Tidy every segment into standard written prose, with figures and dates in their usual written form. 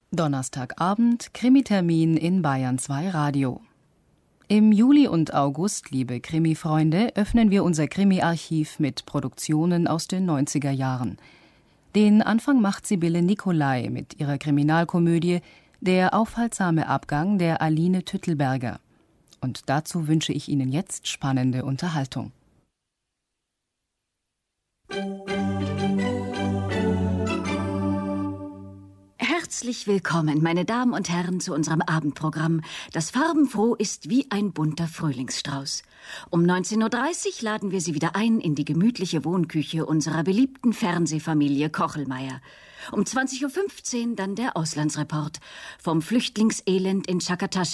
Donnerstagabend, Krimi-Termin in Bayern 2 Radio. Im Juli und August, liebe Krimi-Freunde, öffnen wir unser Krimi-Archiv mit Produktionen aus den 90er Jahren. Den Anfang macht Sibylle Nicolai mit ihrer Kriminalkomödie Der aufhaltsame Abgang der Aline Tüttelberger. Und dazu wünsche ich Ihnen jetzt spannende Unterhaltung. Herzlich willkommen, meine Damen und Herren, zu unserem Abendprogramm, das farbenfroh ist wie ein bunter Frühlingsstrauß. Um 19:30 Uhr laden wir Sie wieder ein in die gemütliche Wohnküche unserer beliebten Fernsehfamilie Kochelmeier. Um 20:15 Uhr dann der Auslandsreport vom Flüchtlingselend in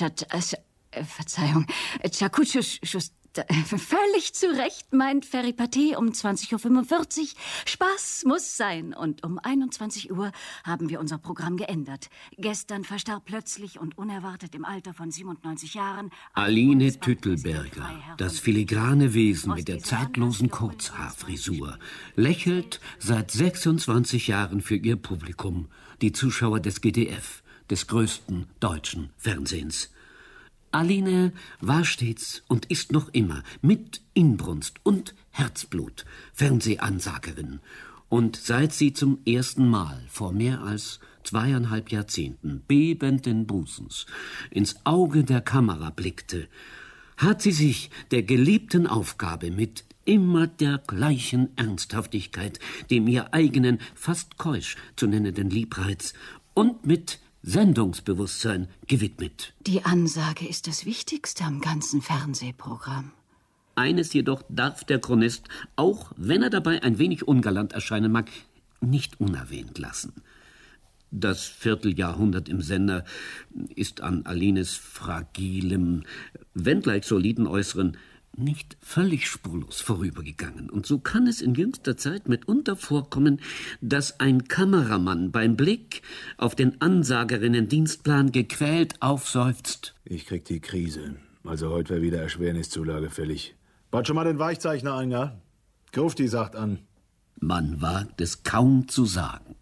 Chakutschusch. Völlig zu Recht meint Ferry Paté um 20:45 Uhr. Spaß muss sein. Und um 21 Uhr haben wir unser Programm geändert. Gestern verstarb plötzlich und unerwartet im Alter von 97 Jahren Aline Tüttelberger, das filigrane Wesen mit der zartlosen Kurzhaarfrisur, lächelt seit 26 Jahren für ihr Publikum, die Zuschauer des GDF, des größten deutschen Fernsehens. Aline war stets und ist noch immer mit Inbrunst und Herzblut Fernsehansagerin. Und seit sie zum ersten Mal vor mehr als 2,5 Jahrzehnten bebenden Busens ins Auge der Kamera blickte, hat sie sich der geliebten Aufgabe mit immer der gleichen Ernsthaftigkeit, dem ihr eigenen, fast keusch zu nennenden Liebreiz und mit Sendungsbewusstsein gewidmet. Die Ansage ist das Wichtigste am ganzen Fernsehprogramm. Eines jedoch darf der Chronist, auch wenn er dabei ein wenig ungalant erscheinen mag, nicht unerwähnt lassen. Das Vierteljahrhundert im Sender ist an Alines fragilem, wenngleich soliden Äußeren nicht völlig spurlos vorübergegangen. Und so kann es in jüngster Zeit mitunter vorkommen, dass ein Kameramann beim Blick auf den Ansagerinnen-Dienstplan gequält aufseufzt. Ich krieg die Krise. Also heute wäre wieder Erschwerniszulage fällig. Baut schon mal den Weichzeichner ein, ja? Grufti sagt an. Man wagt es kaum zu sagen.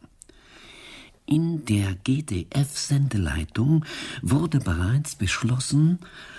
In der GDF-Sendeleitung wurde bereits beschlossen,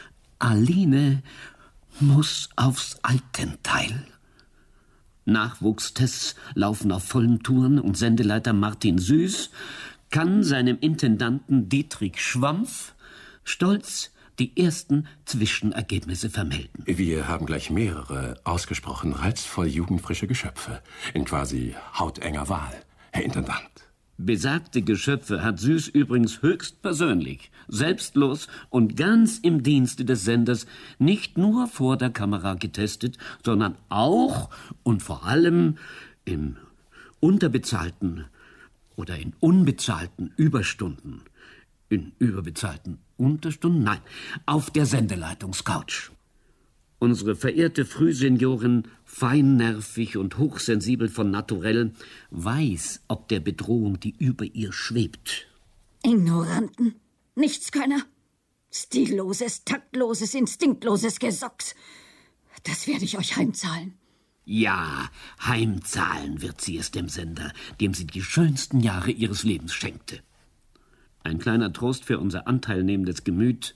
Aline muss aufs Altenteil. Nachwuchstests laufen auf vollen Touren und Sendeleiter Martin Süß kann seinem Intendanten Dietrich Schwampf stolz die ersten Zwischenergebnisse vermelden. Wir haben gleich mehrere ausgesprochen reizvoll jugendfrische Geschöpfe in quasi hautenger Wahl, Herr Intendant. Besagte Geschöpfe hat Süß übrigens höchstpersönlich, selbstlos und ganz im Dienste des Senders nicht nur vor der Kamera getestet, sondern auch und vor allem im unterbezahlten oder in unbezahlten Überstunden, in überbezahlten Unterstunden, nein, auf der Sendeleitungscouch. Unsere verehrte Frühseniorin, feinnervig und hochsensibel von Naturell, weiß ob der Bedrohung, die über ihr schwebt. Ignoranten, Nichtskönner, stilloses, taktloses, instinktloses Gesocks. Das werde ich euch heimzahlen. Ja, heimzahlen wird sie es dem Sender, dem sie die schönsten Jahre ihres Lebens schenkte. Ein kleiner Trost für unser anteilnehmendes Gemüt.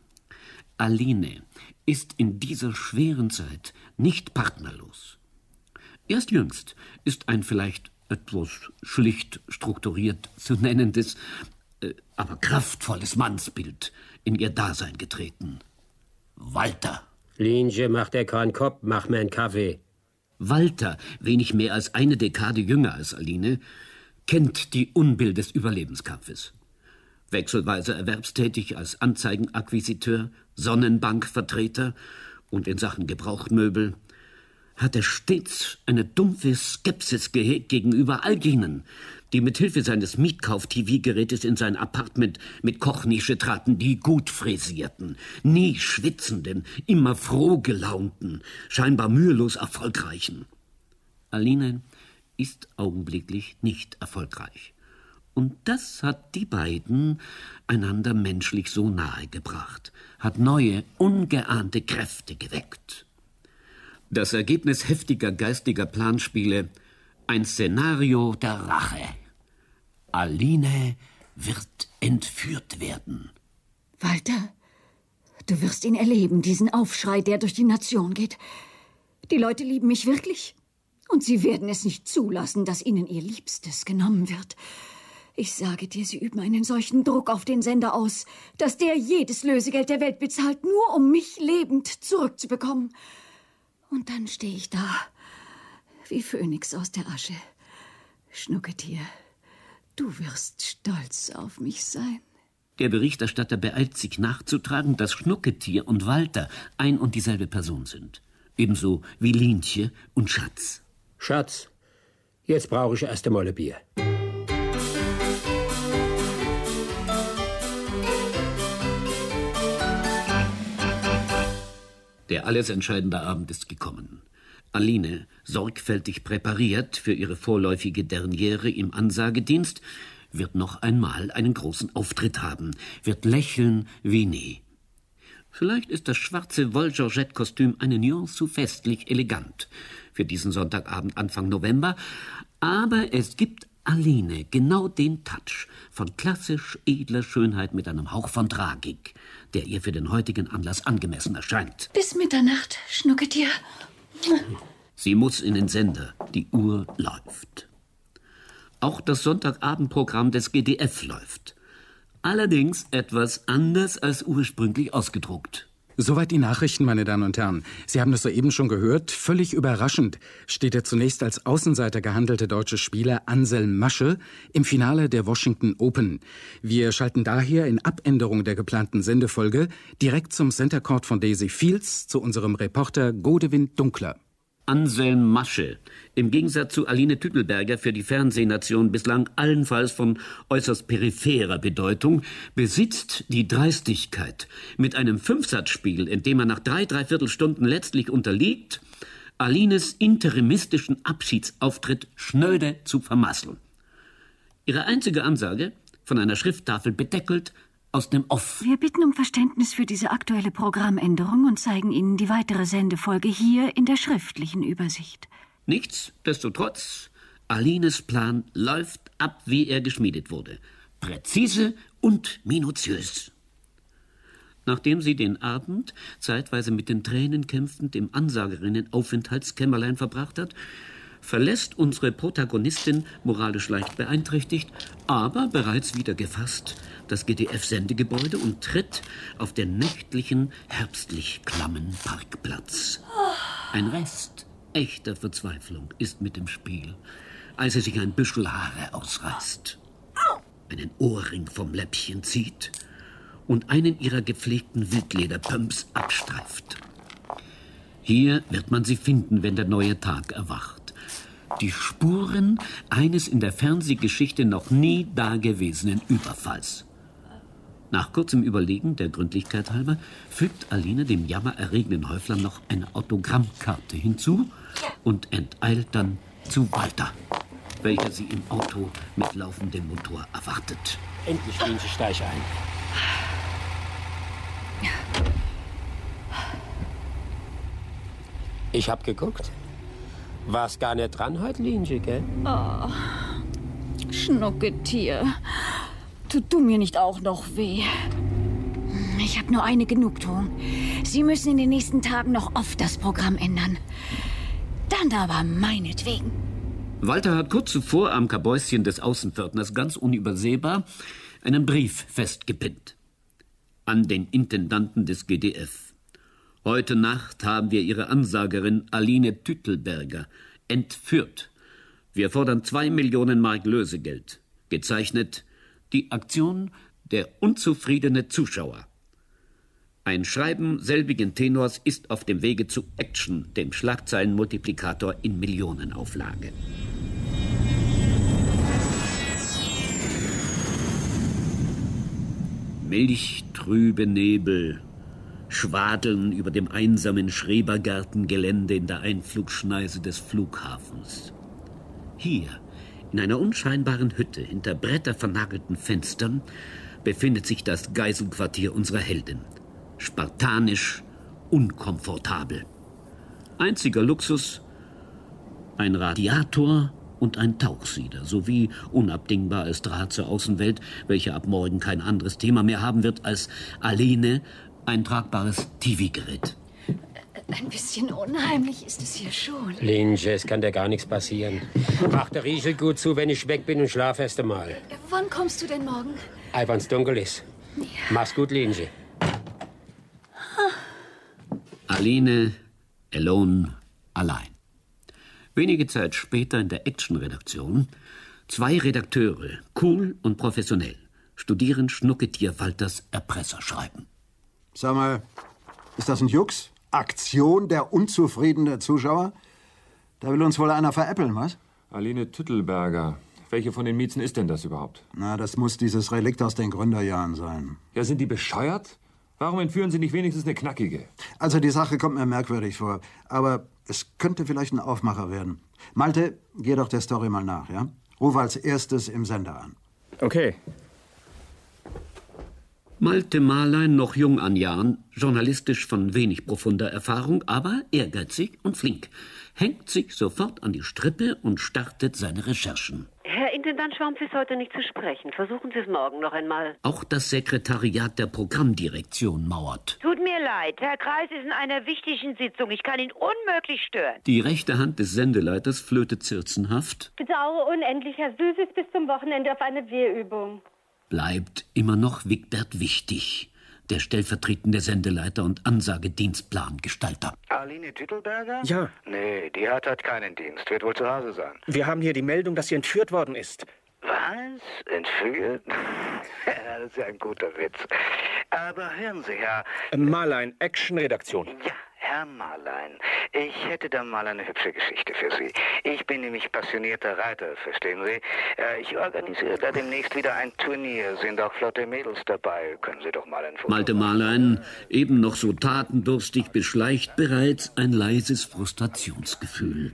Aline ist in dieser schweren Zeit nicht partnerlos. Erst jüngst ist ein vielleicht etwas schlicht strukturiert zu nennendes, aber kraftvolles Mannsbild in ihr Dasein getreten. Walter. Linje, mach dir keinen Kopf, mach mir einen Kaffee. Walter, wenig mehr als eine Dekade jünger als Aline, kennt die Unbill des Überlebenskampfes. Wechselweise erwerbstätig als Anzeigenakquisiteur, Sonnenbankvertreter und in Sachen Gebrauchtmöbel, hat er stets eine dumpfe Skepsis gehegt gegenüber all jenen, die mit Hilfe seines Mietkauf-TV-Gerätes in sein Appartement mit Kochnische traten, die gut frisierten, nie schwitzenden, immer froh gelaunten, scheinbar mühelos erfolgreichen. Aline ist augenblicklich nicht erfolgreich. Und das hat die beiden einander menschlich so nahe gebracht, hat neue, ungeahnte Kräfte geweckt. Das Ergebnis heftiger geistiger Planspiele, ein Szenario der Rache. Aline wird entführt werden. Walter, du wirst ihn erleben, diesen Aufschrei, der durch die Nation geht. Die Leute lieben mich wirklich. Und sie werden es nicht zulassen, dass ihnen ihr Liebstes genommen wird. Ich sage dir, sie üben einen solchen Druck auf den Sender aus, dass der jedes Lösegeld der Welt bezahlt, nur um mich lebend zurückzubekommen. Und dann stehe ich da, wie Phönix aus der Asche. Schnucketier, du wirst stolz auf mich sein. Der Berichterstatter beeilt sich nachzutragen, dass Schnucketier und Walter ein und dieselbe Person sind. Ebenso wie Lienche und Schatz. Schatz, jetzt brauche ich erst einmal ein Bier. Der alles entscheidende Abend ist gekommen. Aline, sorgfältig präpariert für ihre vorläufige Derniere im Ansagedienst, wird noch einmal einen großen Auftritt haben, wird lächeln wie nie. Vielleicht ist das schwarze Woll-Georgette-Kostüm eine Nuance zu festlich elegant für diesen Sonntagabend Anfang November, aber es gibt Aline genau den Touch von klassisch edler Schönheit mit einem Hauch von Tragik, der ihr für den heutigen Anlass angemessen erscheint. Bis Mitternacht, Schnucketier. Sie muss in den Sender. Die Uhr läuft. Auch das Sonntagabendprogramm des GDF läuft. Allerdings etwas anders als ursprünglich ausgedruckt. Soweit die Nachrichten, meine Damen und Herren. Sie haben es soeben schon gehört. Völlig überraschend steht der zunächst als Außenseiter gehandelte deutsche Spieler Anselm Masche im Finale der Washington Open. Wir schalten daher in Abänderung der geplanten Sendefolge direkt zum Center Court von Daisy Fields zu unserem Reporter Godewind Dunkler. Anselm Masche, im Gegensatz zu Aline Tüttelberger für die Fernsehnation bislang allenfalls von äußerst peripherer Bedeutung, besitzt die Dreistigkeit, mit einem Fünfsatzspiel, in dem er nach 3/3 Stunden letztlich unterliegt, Alines interimistischen Abschiedsauftritt schnöde zu vermasseln. Ihre einzige Ansage, von einer Schrifttafel bedeckelt, aus dem Off. Wir bitten um Verständnis für diese aktuelle Programmänderung und zeigen Ihnen die weitere Sendefolge hier in der schriftlichen Übersicht. Nichtsdestotrotz, Alines Plan läuft ab, wie er geschmiedet wurde. Präzise und minutiös. Nachdem sie den Abend, zeitweise mit den Tränen kämpfend, im Ansagerinnen-Aufenthaltskämmerlein verbracht hat, verlässt unsere Protagonistin, moralisch leicht beeinträchtigt, aber bereits wieder gefasst, das GDF-Sendegebäude und tritt auf den nächtlichen, herbstlich klammen Parkplatz. Ein Rest echter Verzweiflung ist mit im Spiel, als sie sich ein Büschel Haare ausreißt, einen Ohrring vom Läppchen zieht und einen ihrer gepflegten Wildlederpumps abstreift. Hier wird man sie finden, wenn der neue Tag erwacht. Die Spuren eines in der Fernsehgeschichte noch nie dagewesenen Überfalls. Nach kurzem Überlegen, der Gründlichkeit halber, fügt Aline dem jammererregenden Häufler noch eine Autogrammkarte hinzu und enteilt dann zu Walter, welcher sie im Auto mit laufendem Motor erwartet. Endlich gehen Sie steig ein. Ich hab geguckt. War's gar nicht dran heute, Lienche, gell? Oh, Schnucketier. Tut du mir nicht auch noch weh? Ich habe nur eine Genugtuung. Sie müssen in den nächsten Tagen noch oft das Programm ändern. Dann aber meinetwegen. Walter hat kurz zuvor am Kabäuschen des Außenpförtners ganz unübersehbar einen Brief festgepinnt. An den Intendanten des GDF. Heute Nacht haben wir Ihre Ansagerin Aline Tüttelberger entführt. Wir fordern 2 Millionen Mark Lösegeld. Gezeichnet die Aktion der unzufriedene Zuschauer. Ein Schreiben selbigen Tenors ist auf dem Wege zu Action, dem Schlagzeilenmultiplikator in Millionenauflage. Milchtrübe Nebel schwadeln über dem einsamen Schrebergartengelände in der Einflugschneise des Flughafens. Hier, in einer unscheinbaren Hütte hinter brettervernagelten Fenstern, befindet sich das Geiselquartier unserer Heldin. Spartanisch, unkomfortabel. Einziger Luxus: ein Radiator und ein Tauchsieder sowie, unabdingbar als Draht zur Außenwelt, welche ab morgen kein anderes Thema mehr haben wird als Aline, ein tragbares TV-Gerät. Ein bisschen unheimlich ist es hier schon. Linje, es kann dir gar nichts passieren. Mach der Riechel gut zu, wenn ich weg bin und schlaf erst einmal. Wann kommst du denn morgen? Ei, wenn's dunkel ist. Ja. Mach's gut, Linje. Aline, alone, allein. Wenige Zeit später in der Action-Redaktion 2 Redakteure, cool und professionell, studieren Schnucketier Walters Erpresserschreiben. Sag mal, ist das ein Jux? Aktion der unzufriedenen Zuschauer? Da will uns wohl einer veräppeln, was? Aline Tüttelberger. Welche von den Miezen ist denn das überhaupt? Na, das muss dieses Relikt aus den Gründerjahren sein. Ja, sind die bescheuert? Warum entführen Sie nicht wenigstens eine Knackige? Also die Sache kommt mir merkwürdig vor. Aber es könnte vielleicht ein Aufmacher werden. Malte, geh doch der Story mal nach, ja? Ruf als erstes im Sender an. Okay. Malte Marlein, noch jung an Jahren, journalistisch von wenig profunder Erfahrung, aber ehrgeizig und flink, hängt sich sofort an die Strippe und startet seine Recherchen. Herr Intendant Schwarms ist heute nicht zu sprechen. Versuchen Sie es morgen noch einmal. Auch das Sekretariat der Programmdirektion mauert. Tut mir leid, Herr Kreis ist in einer wichtigen Sitzung. Ich kann ihn unmöglich stören. Die rechte Hand des Sendeleiters flötet zirzenhaft. Bedauere unendlich, Herr Süßes, bis zum Wochenende auf eine Wehrübung. Bleibt immer noch Wigbert Wichtig, der stellvertretende Sendeleiter und Ansagedienstplangestalter. Aline Tüttelberger? Ja. Nee, die hat keinen Dienst, wird wohl zu Hause sein. Wir haben hier die Meldung, dass sie entführt worden ist. Was? Entführt? Das ist ja ein guter Witz. Aber hören Sie, Herr... Marlein, Action-Redaktion. Ja, Herr Marlein, ich hätte da mal eine hübsche Geschichte für Sie. Ich bin nämlich passionierter Reiter, verstehen Sie? Ich organisiere da demnächst wieder ein Turnier. Sind auch flotte Mädels dabei. Können Sie doch mal ein Foto Malte Marlein, eben noch so tatendurstig, beschleicht bereits ein leises Frustrationsgefühl.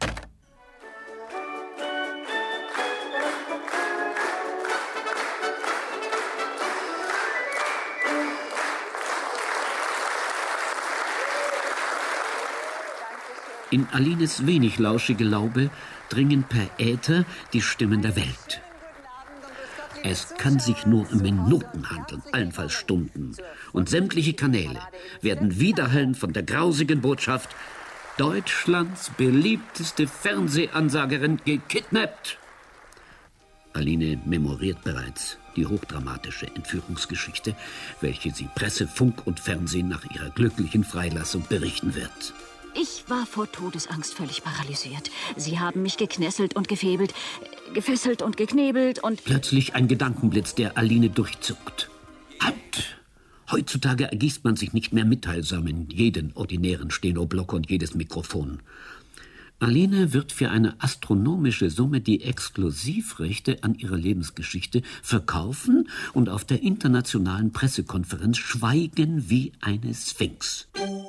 In Alines wenig lauschige Laube dringen per Äther die Stimmen der Welt. Es kann sich nur um Minuten handeln, allenfalls Stunden. Und sämtliche Kanäle werden widerhallen von der grausigen Botschaft: Deutschlands beliebteste Fernsehansagerin gekidnappt. Aline memoriert bereits die hochdramatische Entführungsgeschichte, welche sie Presse, Funk und Fernsehen nach ihrer glücklichen Freilassung berichten wird. Ich war vor Todesangst völlig paralysiert. Sie haben mich geknesselt und gefebelt, gefesselt und geknebelt und... Plötzlich ein Gedankenblitz, der Aline durchzuckt. Halt! Heutzutage ergießt man sich nicht mehr mitteilsam in jeden ordinären Stenoblock und jedes Mikrofon. Aline wird für eine astronomische Summe die Exklusivrechte an ihrer Lebensgeschichte verkaufen und auf der internationalen Pressekonferenz schweigen wie eine Sphinx.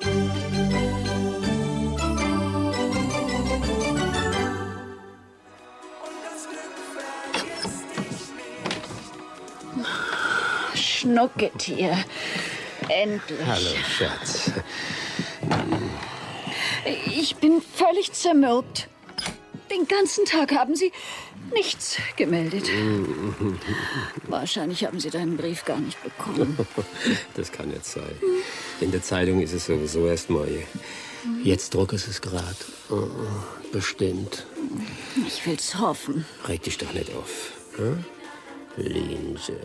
Schnucketier. Endlich. Hallo, Schatz. Ich bin völlig zermürbt. Den ganzen Tag haben Sie nichts gemeldet. Wahrscheinlich haben Sie deinen Brief gar nicht bekommen. Das kann jetzt sein. In der Zeitung ist es sowieso erst mal. Jetzt drucken sie es gerade. Bestimmt. Ich will's hoffen. Reg dich doch nicht auf. Hm? Linse.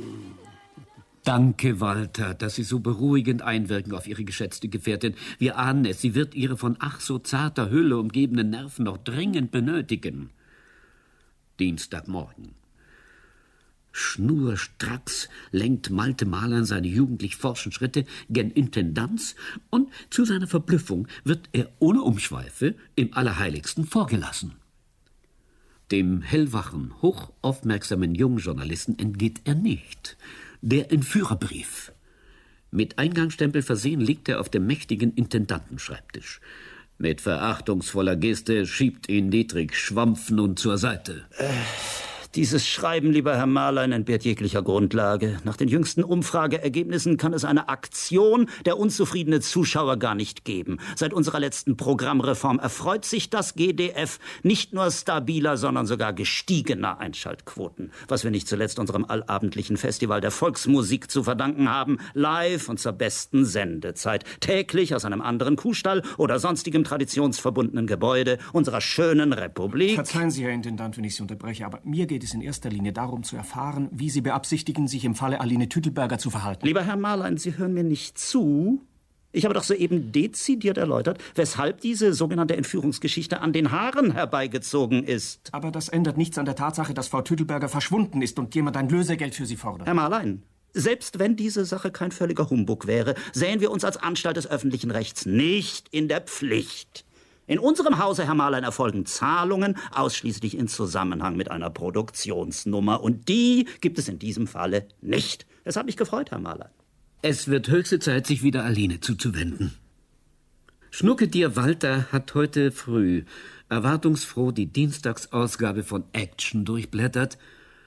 Danke, Walter, dass Sie so beruhigend einwirken auf Ihre geschätzte Gefährtin. Wir ahnen es, sie wird Ihre von ach so zarter Hülle umgebenen Nerven noch dringend benötigen. Dienstagmorgen. Schnurstracks lenkt Malte Marlein seine jugendlich forschen Schritte gen Intendanz und zu seiner Verblüffung wird er ohne Umschweife im Allerheiligsten vorgelassen. Dem hellwachen, hochaufmerksamen jungen Journalisten entgeht er nicht. Der Entführerbrief. Mit Eingangsstempel versehen liegt er auf dem mächtigen Intendantenschreibtisch. Mit verachtungsvoller Geste schiebt ihn Dietrich Schwampf nun zur Seite. Dieses Schreiben, lieber Herr Marlein, entbehrt jeglicher Grundlage. Nach den jüngsten Umfrageergebnissen kann es eine Aktion der unzufriedenen Zuschauer gar nicht geben. Seit unserer letzten Programmreform erfreut sich das GDF nicht nur stabiler, sondern sogar gestiegener Einschaltquoten. Was wir nicht zuletzt unserem allabendlichen Festival der Volksmusik zu verdanken haben, live und zur besten Sendezeit. Täglich aus einem anderen Kuhstall oder sonstigem traditionsverbundenen Gebäude unserer schönen Republik. Verzeihen Sie, Herr Intendant, wenn ich Sie unterbreche, aber mir geht es in erster Linie darum zu erfahren, wie Sie beabsichtigen, sich im Falle Aline Tüttelberger zu verhalten. Lieber Herr Marlein, Sie hören mir nicht zu. Ich habe doch soeben dezidiert erläutert, weshalb diese sogenannte Entführungsgeschichte an den Haaren herbeigezogen ist. Aber das ändert nichts an der Tatsache, dass Frau Tüttelberger verschwunden ist und jemand ein Lösegeld für sie fordert. Herr Marlein, selbst wenn diese Sache kein völliger Humbug wäre, sähen wir uns als Anstalt des öffentlichen Rechts nicht in der Pflicht. In unserem Hause, Herr Marlein, erfolgen Zahlungen ausschließlich in Zusammenhang mit einer Produktionsnummer. Und die gibt es in diesem Falle nicht. Das hat mich gefreut, Herr Marlein. Es wird höchste Zeit, sich wieder Aline zuzuwenden. Schnuckedier Walter hat heute früh erwartungsfroh die Dienstagsausgabe von Action durchblättert.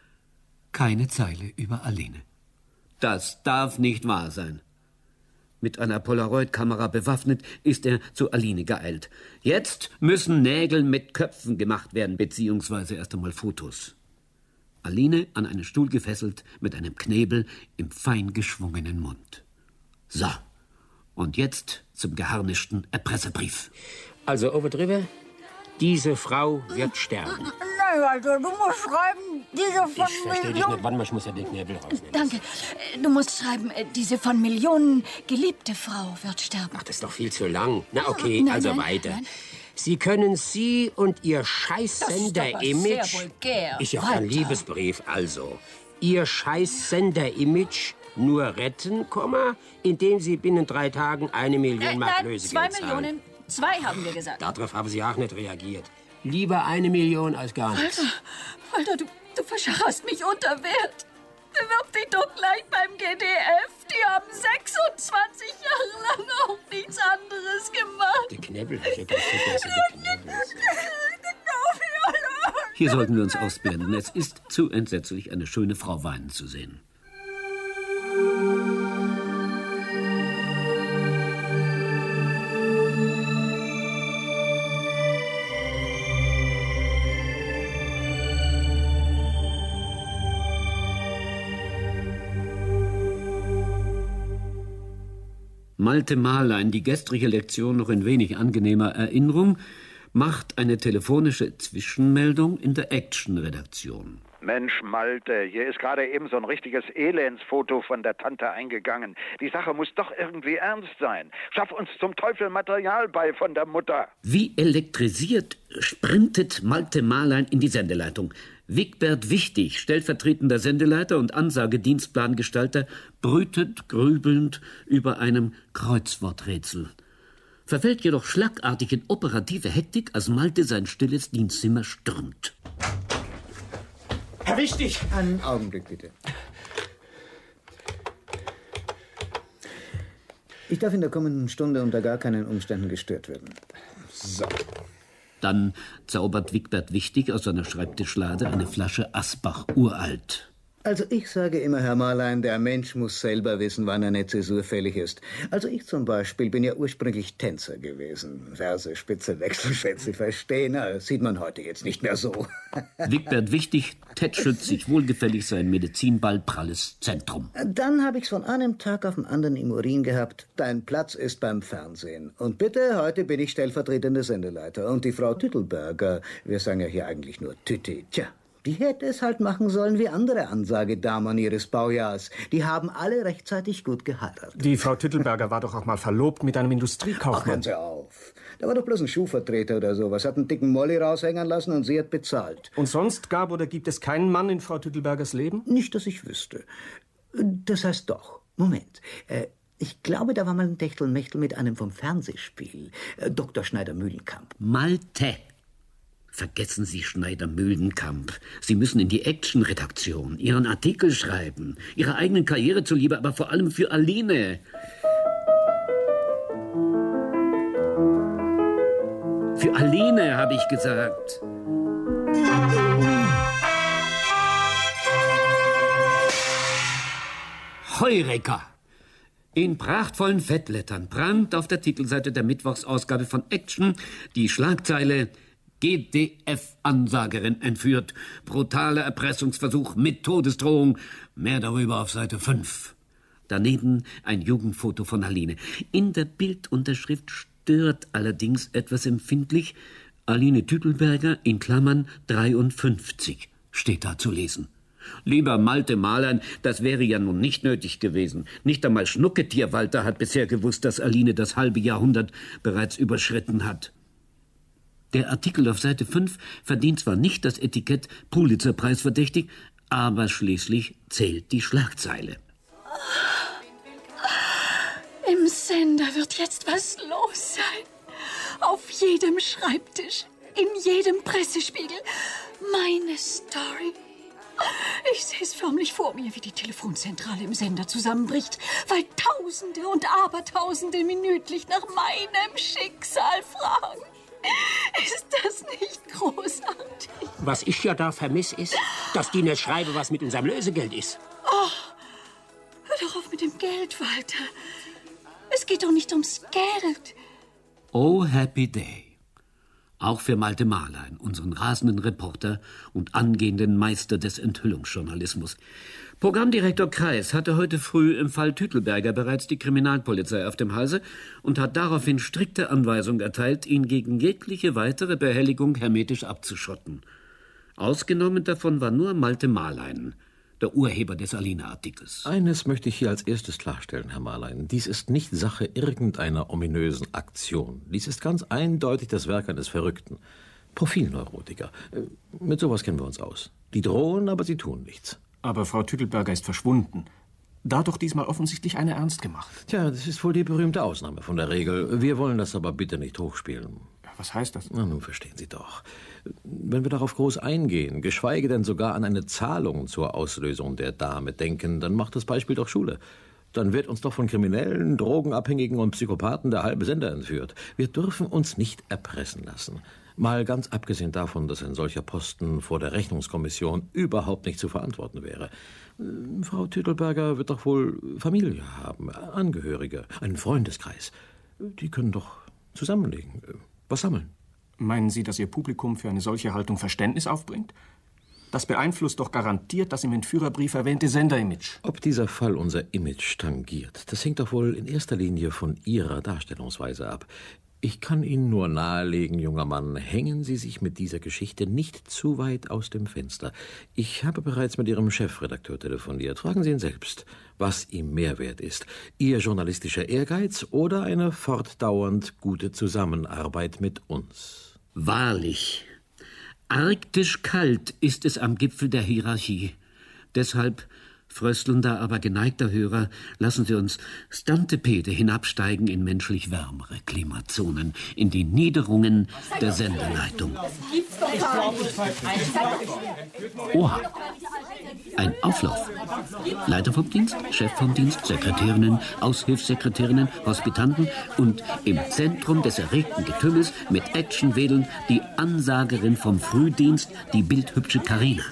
Keine Zeile über Aline. Das darf nicht wahr sein. Mit einer Polaroid-Kamera bewaffnet ist er zu Aline geeilt. Jetzt müssen Nägel mit Köpfen gemacht werden, beziehungsweise erst einmal Fotos. Aline an einen Stuhl gefesselt mit einem Knebel im fein geschwungenen Mund. So, und jetzt zum geharnischten Erpresserbrief. Also, oben drüber, diese Frau wird sterben. Nein, Walter, du musst schreiben, diese von Ich verstehe dich nicht. Warte mal, ich muss ja den Knebel rausnehmen. Danke. Du musst schreiben, diese von Millionen geliebte Frau wird sterben. Ach, das ist doch viel zu lang. Na, okay, Nein, also nein, weiter. nein. Sie können Sie und Ihr Scheiß-Sender-Image... sehr vulgär. Ist ja auch ein Weiter. Liebesbrief, also. Ihr Scheiß-Sender-Image nur retten, indem Sie binnen 3 Tagen 1 Million Mark Nein, Lösegeld 2 zahlen. Millionen. 2 haben wir gesagt. Darauf haben Sie auch nicht reagiert. Lieber 1 Million als gar nichts. Walter, du verscharrst mich unter Wert. Bewirb dich doch gleich beim GDF. Die haben 26 Jahre lang auch nichts anderes gemacht. Der Knebel, ich hab ganz vergessen, der Knebel. Hier sollten wir uns ausblenden. Es ist zu entsetzlich, eine schöne Frau weinen zu sehen. Malte Marlein, die gestrige Lektion noch in wenig angenehmer Erinnerung, macht eine telefonische Zwischenmeldung in der Action-Redaktion. Mensch, Malte, hier ist gerade eben so ein richtiges Elendsfoto von der Tante eingegangen. Die Sache muss doch irgendwie ernst sein. Schaff uns zum Teufel Material bei von der Mutter. Wie elektrisiert sprintet Malte Marlein in die Sendeleitung. Wigbert Wichtig, stellvertretender Sendeleiter und Ansagedienstplangestalter, brütet grübelnd über einem Kreuzworträtsel. Verfällt jedoch schlagartig in operative Hektik, als Malte sein stilles Dienstzimmer stürmt. Herr Wichtig! Einen Augenblick, bitte. Ich darf in der kommenden Stunde unter gar keinen Umständen gestört werden. So. Dann zaubert Wigbert Wichtig aus seiner Schreibtischlade eine Flasche Asbach uralt. Also ich sage immer, Herr Marlein, der Mensch muss selber wissen, wann eine Zäsur fällig ist. Also ich zum Beispiel bin ja ursprünglich Tänzer gewesen. Verse, Spitze, Wechselschritt, Sie verstehen, das sieht man heute jetzt nicht mehr so. Wigbert Wichtig tätschelt sich wohlgefällig sein medizinballpralles Zentrum. Dann habe ich's von einem Tag auf den anderen im Urin gehabt. Dein Platz ist beim Fernsehen. Und bitte, heute bin ich stellvertretender Sendeleiter. Und die Frau Tüttelberger, wir sagen ja hier eigentlich nur Tütti, tja. Die hätte es halt machen sollen wie andere Ansagedamen ihres Baujahrs. Die haben alle rechtzeitig gut geheiratet. Die Frau Tüttelberger war doch auch mal verlobt mit einem Industriekaufmann. Ach, hören Sie auf. Der war doch bloß ein Schuhvertreter oder sowas. Hat einen dicken Molly raushängen lassen und sie hat bezahlt. Und sonst gab oder gibt es keinen Mann in Frau Tüttelbergers Leben? Nicht, dass ich wüsste. Das heißt doch. Moment. Ich glaube, da war mal ein Techtelmechtel mit einem vom Fernsehspiel. Dr. Schneider-Mühlenkamp. Malte! Vergessen Sie Schneider-Mühlenkamp. Sie müssen in die Action-Redaktion, Ihren Artikel schreiben. Ihrer eigenen Karriere zuliebe, aber vor allem für Aline. Für Aline, habe ich gesagt. Heureka! In prachtvollen Fettlettern prangt auf der Titelseite der Mittwochsausgabe von Action die Schlagzeile GDF-Ansagerin entführt, brutaler Erpressungsversuch mit Todesdrohung. Mehr darüber auf Seite 5. Daneben ein Jugendfoto von Aline. In der Bildunterschrift stört allerdings etwas empfindlich. Aline Tüttelberger in Klammern 53 steht da zu lesen. Lieber Malte Mahlern, das wäre ja nun nicht nötig gewesen. Nicht einmal Schnucketier Walter hat bisher gewusst, dass Aline das halbe Jahrhundert bereits überschritten hat. Der Artikel auf Seite 5 verdient zwar nicht das Etikett Pulitzer-Preis verdächtig, aber schließlich zählt die Schlagzeile. Im Sender wird jetzt was los sein. Auf jedem Schreibtisch, in jedem Pressespiegel. Meine Story. Ich sehe es förmlich vor mir, wie die Telefonzentrale im Sender zusammenbricht, weil Tausende und Abertausende minütlich nach meinem Schicksal fragen. Ist das nicht großartig? Was ich ja da vermisse, ist, dass die nicht schreiben, was mit unserem Lösegeld ist. Oh, hör doch auf mit dem Geld, Walter. Es geht doch nicht ums Geld. Oh, happy day. Auch für Malte Mahlern, unseren rasenden Reporter und angehenden Meister des Enthüllungsjournalismus. Programmdirektor Kreis hatte heute früh im Fall Tüttelberger bereits die Kriminalpolizei auf dem Halse und hat daraufhin strikte Anweisung erteilt, ihn gegen jegliche weitere Behelligung hermetisch abzuschotten. Ausgenommen davon war nur Malte Mahlern, der Urheber des Aline-Artikels. Eines möchte ich hier als erstes klarstellen, Herr Mahlern. Dies ist nicht Sache irgendeiner ominösen Aktion. Dies ist ganz eindeutig das Werk eines Verrückten. Profilneurotiker. Mit sowas kennen wir uns aus. Die drohen, aber sie tun nichts. Aber Frau Tüttelberger ist verschwunden. Dadurch diesmal offensichtlich einer ernst gemacht. Tja, das ist wohl die berühmte Ausnahme von der Regel. Wir wollen das aber bitte nicht hochspielen. Was heißt das? Na, nun verstehen Sie doch. Wenn wir darauf groß eingehen, geschweige denn sogar an eine Zahlung zur Auslösung der Dame denken, dann macht das Beispiel doch Schule. Dann wird uns doch von Kriminellen, Drogenabhängigen und Psychopathen der halbe Sender entführt. Wir dürfen uns nicht erpressen lassen. Mal ganz abgesehen davon, dass ein solcher Posten vor der Rechnungskommission überhaupt nicht zu verantworten wäre. Frau Tüttelberger wird doch wohl Familie haben, Angehörige, einen Freundeskreis. Die können doch zusammenlegen, was sammeln. Meinen Sie, dass Ihr Publikum für eine solche Haltung Verständnis aufbringt? Das beeinflusst doch garantiert das im Entführerbrief erwähnte Senderimage. Ob dieser Fall unser Image tangiert, das hängt doch wohl in erster Linie von Ihrer Darstellungsweise ab. Ich kann Ihnen nur nahelegen, junger Mann, hängen Sie sich mit dieser Geschichte nicht zu weit aus dem Fenster. Ich habe bereits mit Ihrem Chefredakteur telefoniert. Fragen Sie ihn selbst, was ihm mehr wert ist. Ihr journalistischer Ehrgeiz oder eine fortdauernd gute Zusammenarbeit mit uns? Wahrlich, arktisch kalt ist es am Gipfel der Hierarchie. Deshalb, fröstelnder, aber geneigter Hörer, lassen Sie uns Stantepede hinabsteigen in menschlich wärmere Klimazonen, in die Niederungen der Sendeleitung. Oha, ein Auflauf. Leiter vom Dienst, Chef vom Dienst, Sekretärinnen, Aushilfssekretärinnen, Hospitanten und im Zentrum des erregten Getümmels mit Action wedelnd die Ansagerin vom Frühdienst, die bildhübsche Carina.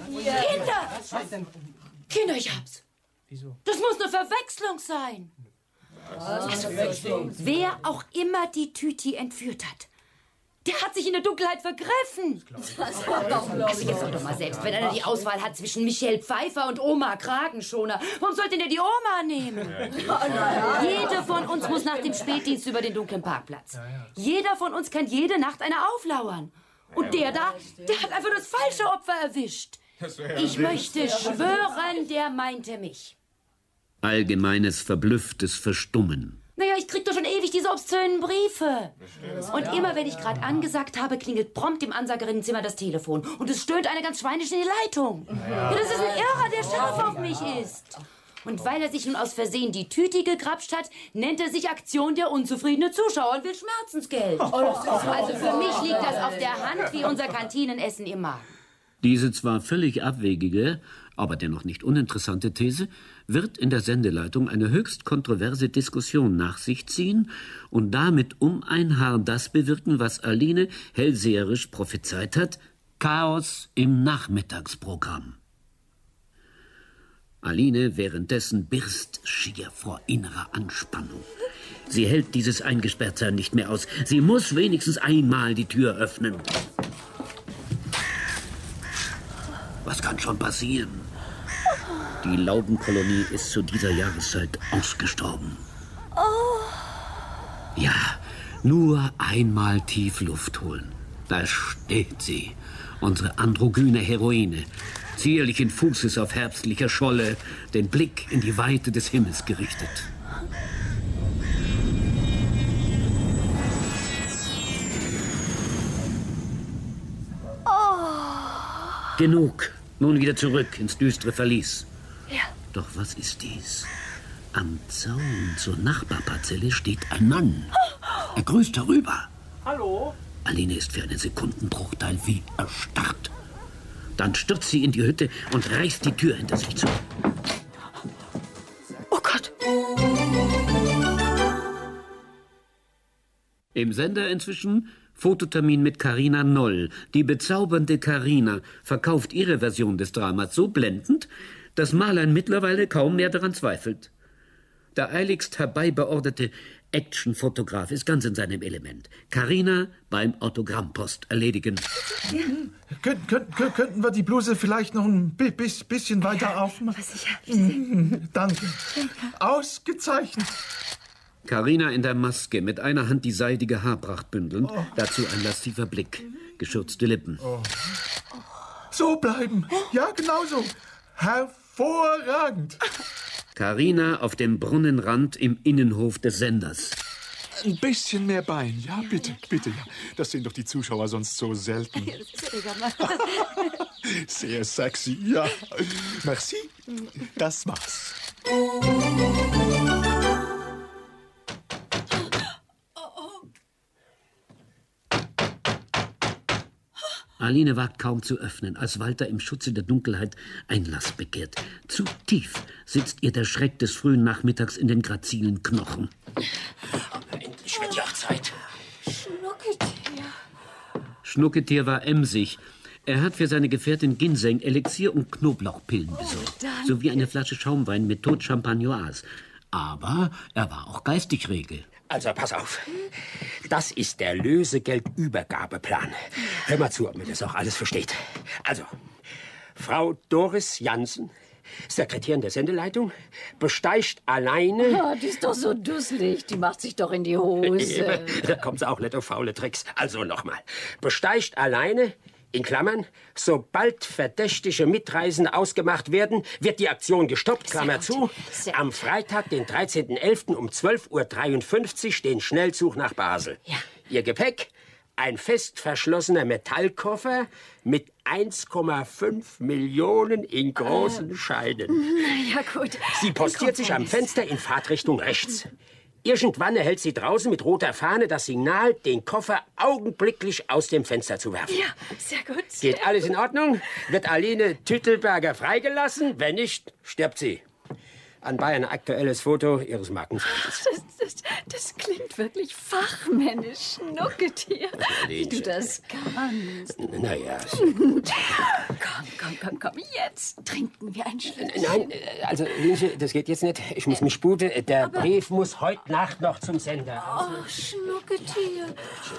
Kinder, ich hab's. Wieso? Das muss eine Verwechslung sein. Also, wer auch immer die Tüti entführt hat, der hat sich in der Dunkelheit vergriffen. Also jetzt sag doch mal selbst, wenn einer die Auswahl hat zwischen Michelle Pfeiffer und Oma Kragenschoner, warum sollte denn der die Oma nehmen? Jede von uns muss nach dem Spätdienst über den dunklen Parkplatz. Jeder von uns kann jede Nacht einer auflauern. Und der da, der hat einfach das falsche Opfer erwischt. Ich möchte schwören, der meinte mich. Allgemeines verblüfftes Verstummen. Naja, ich krieg doch schon ewig diese obszönen Briefe. Und immer, wenn ich gerade angesagt habe, klingelt prompt im Ansagerinnenzimmer das Telefon. Und es stöhnt einer ganz schweinisch in die Leitung. Ja, das ist ein Irrer, der scharf auf mich ist. Und weil er sich nun aus Versehen die Tüti gegrapscht hat, nennt er sich Aktion der unzufriedene Zuschauer und will Schmerzensgeld. Also für mich liegt das auf der Hand wie unser Kantinenessen im Magen. Diese zwar völlig abwegige, aber dennoch nicht uninteressante These wird in der Sendeleitung eine höchst kontroverse Diskussion nach sich ziehen und damit um ein Haar das bewirken, was Aline hellseherisch prophezeit hat: Chaos im Nachmittagsprogramm. Aline währenddessen birst schier vor innerer Anspannung. Sie hält dieses Eingesperrtsein nicht mehr aus. Sie muss wenigstens einmal die Tür öffnen. Was kann schon passieren? Die Laubenkolonie ist zu dieser Jahreszeit ausgestorben. Ja, nur einmal tief Luft holen. Da steht sie, unsere androgyne Heroine. Zierlichen Fußes auf herbstlicher Scholle, den Blick in die Weite des Himmels gerichtet. Genug. Nun wieder zurück ins düstere Verlies. Ja. Doch was ist dies? Am Zaun zur Nachbarparzelle steht ein Mann. Er grüßt herüber. Hallo? Aline ist für einen Sekundenbruchteil wie erstarrt. Dann stürzt sie in die Hütte und reißt die Tür hinter sich zu. Oh Gott! Im Sender inzwischen Fototermin mit Carina Noll. Die bezaubernde Carina verkauft ihre Version des Dramas so blendend, dass Marlein mittlerweile kaum mehr daran zweifelt. Der eiligst herbeibeorderte Actionfotograf ist ganz in seinem Element. Carina beim Autogrammpost erledigen. Könnten wir die Bluse vielleicht noch ein bisschen weiter aufmachen? Sicher. Danke. Ausgezeichnet. Carina in der Maske, mit einer Hand die seidige Haarpracht bündelnd, dazu ein lasziver Blick, geschürzte Lippen. So bleiben. Ja, genau so. Hervorragend. Carina auf dem Brunnenrand im Innenhof des Senders. Ein bisschen mehr Bein, ja, bitte, ja. Das sehen doch die Zuschauer sonst so selten. Sehr sexy, ja. Merci, das war's. Aline wagt kaum zu öffnen, als Walter im Schutze der Dunkelheit Einlass begehrt. Zu tief sitzt ihr der Schreck des frühen Nachmittags in den grazilen Knochen. Endlich wird ja auch Zeit. Schnucketier. Schnucketier war emsig. Er hat für seine Gefährtin Ginseng Elixier und Knoblauchpillen besorgt, sowie eine Flasche Schaumwein mit Tod Champagnoise. Aber er war auch geistig rege. Also, pass auf. Das ist der Lösegeldübergabeplan. Hör mal zu, ob man das auch alles versteht. Also, Frau Doris Jansen, Sekretärin der Sendeleitung, besteigt alleine... Ja, die ist doch so dusselig. Die macht sich doch in die Hose. Da kommt sie auch nicht auf faule Tricks. Also nochmal. Besteigt alleine... In Klammern, sobald verdächtige Mitreisende ausgemacht werden, wird die Aktion gestoppt, Klammer zu. Am Freitag, den 13.11. um 12.53 Uhr den Schnellzug nach Basel. Ja. Ihr Gepäck, ein fest verschlossener Metallkoffer mit 1,5 Millionen in großen Scheinen. Ja, gut. Sie postiert sich am Fenster in Fahrtrichtung rechts. Irgendwann erhält sie draußen mit roter Fahne das Signal, den Koffer augenblicklich aus dem Fenster zu werfen. Ja, sehr gut. Geht alles in Ordnung? Wird Aline Tüttelberger freigelassen? Wenn nicht, stirbt sie. Anbei ein aktuelles Foto ihres Markenfreundes. Das klingt wirklich fachmännisch, Schnucketier. Wie du das kannst. Naja. Komm, jetzt trinken wir ein Schlückchen. Nein, also, Linche, das geht jetzt nicht. Ich muss mich sputen. Der Brief muss heute Nacht noch zum Sender. Oh, Schnucketier.